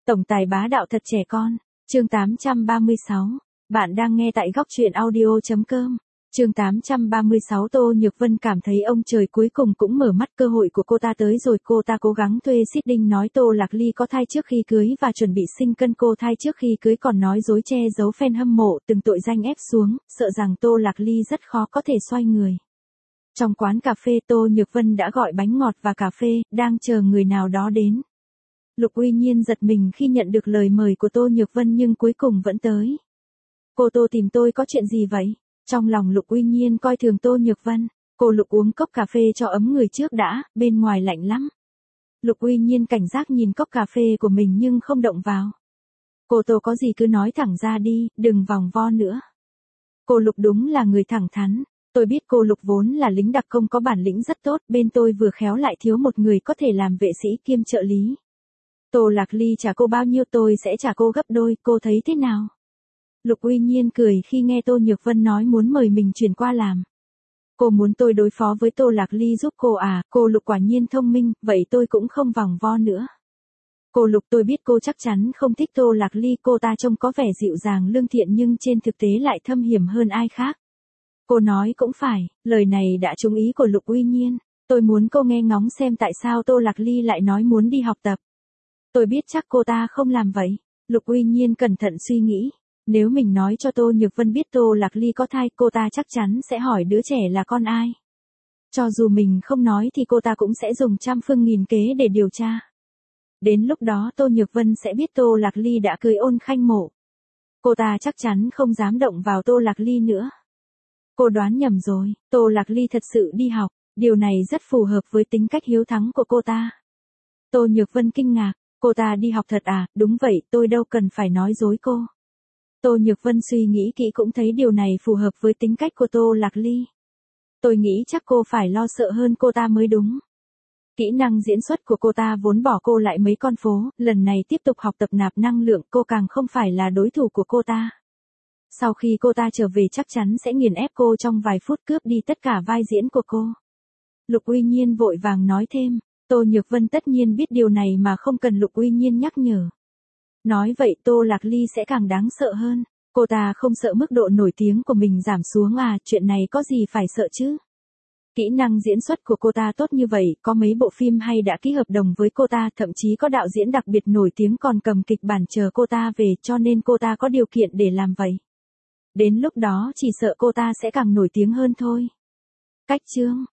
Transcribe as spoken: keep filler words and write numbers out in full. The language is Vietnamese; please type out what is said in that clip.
Tổng tài bá đạo thật trẻ con. Chương tám trăm ba mươi sáu. Bạn đang nghe tại góc truyện audio chấm com. Chương tám trăm ba mươi sáu. Tô Nhược Vân cảm thấy ông trời cuối cùng cũng mở mắt, cơ hội của cô ta tới rồi. Cô ta cố gắng thuê seeding nói Tô Lạc Ly có thai trước khi cưới và chuẩn bị sinh cân cô thai trước khi cưới, còn nói dối che giấu fan hâm mộ, từng tội danh ép xuống, sợ rằng Tô Lạc Ly rất khó có thể xoay người. Trong quán cà phê, Tô Nhược Vân đã gọi bánh ngọt và cà phê, đang chờ người nào đó đến. Lục Uy Nhiên giật mình khi nhận được lời mời của Tô Nhược Vân nhưng cuối cùng vẫn tới. Cô Tô tìm tôi có chuyện gì vậy? Trong lòng Lục Uy Nhiên coi thường Tô Nhược Vân. Cô Lục uống cốc cà phê cho ấm người trước đã, bên ngoài lạnh lắm. Lục Uy Nhiên cảnh giác nhìn cốc cà phê của mình nhưng không động vào. Cô Tô có gì cứ nói thẳng ra đi, đừng vòng vo nữa. Cô Lục đúng là người thẳng thắn. Tôi biết cô Lục vốn là lính đặc công có bản lĩnh rất tốt, bên tôi vừa khéo lại thiếu một người có thể làm vệ sĩ kiêm trợ lý. Tô Lạc Ly trả cô bao nhiêu tôi sẽ trả cô gấp đôi, cô thấy thế nào? Lục Uy Nhiên cười khi nghe Tô Nhược Vân nói muốn mời mình chuyển qua làm. Cô muốn tôi đối phó với Tô Lạc Ly giúp cô à? Cô Lục quả nhiên thông minh, vậy tôi cũng không vòng vo nữa. Cô Lục, tôi biết cô chắc chắn không thích Tô Lạc Ly, cô ta trông có vẻ dịu dàng lương thiện nhưng trên thực tế lại thâm hiểm hơn ai khác. Cô nói cũng phải, lời này đã trúng ý của Lục Uy Nhiên. Tôi muốn cô nghe ngóng xem tại sao Tô Lạc Ly lại nói muốn đi học tập. Tôi biết chắc cô ta không làm vậy. Lục Uy Nhiên cẩn thận suy nghĩ. Nếu mình nói cho Tô Nhược Vân biết Tô Lạc Ly có thai, cô ta chắc chắn sẽ hỏi đứa trẻ là con ai. Cho dù mình không nói thì cô ta cũng sẽ dùng trăm phương nghìn kế để điều tra. Đến lúc đó Tô Nhược Vân sẽ biết Tô Lạc Ly đã cưới Ôn Khanh Mộ. Cô ta chắc chắn không dám động vào Tô Lạc Ly nữa. Cô đoán nhầm rồi, Tô Lạc Ly thật sự đi học, điều này rất phù hợp với tính cách hiếu thắng của cô ta. Tô Nhược Vân kinh ngạc, cô ta đi học thật à? Đúng vậy, tôi đâu cần phải nói dối cô. Tô Nhược Vân suy nghĩ kỹ cũng thấy điều này phù hợp với tính cách của Tô Lạc Ly. Tôi nghĩ chắc cô phải lo sợ hơn cô ta mới đúng. Kỹ năng diễn xuất của cô ta vốn bỏ cô lại mấy con phố, lần này tiếp tục học tập nạp năng lượng, cô càng không phải là đối thủ của cô ta. Sau khi cô ta trở về chắc chắn sẽ nghiền ép cô trong vài phút, cướp đi tất cả vai diễn của cô. Lục Uy Nhiên vội vàng nói thêm, Tô Nhược Vân tất nhiên biết điều này mà không cần Lục Uy Nhiên nhắc nhở. Nói vậy Tô Lạc Ly sẽ càng đáng sợ hơn. Cô ta không sợ mức độ nổi tiếng của mình giảm xuống à? Chuyện này có gì phải sợ chứ? Kỹ năng diễn xuất của cô ta tốt như vậy, có mấy bộ phim hay đã ký hợp đồng với cô ta, thậm chí có đạo diễn đặc biệt nổi tiếng còn cầm kịch bản chờ cô ta về, cho nên cô ta có điều kiện để làm vậy. Đến lúc đó chỉ sợ cô ta sẽ càng nổi tiếng hơn thôi. Cách chương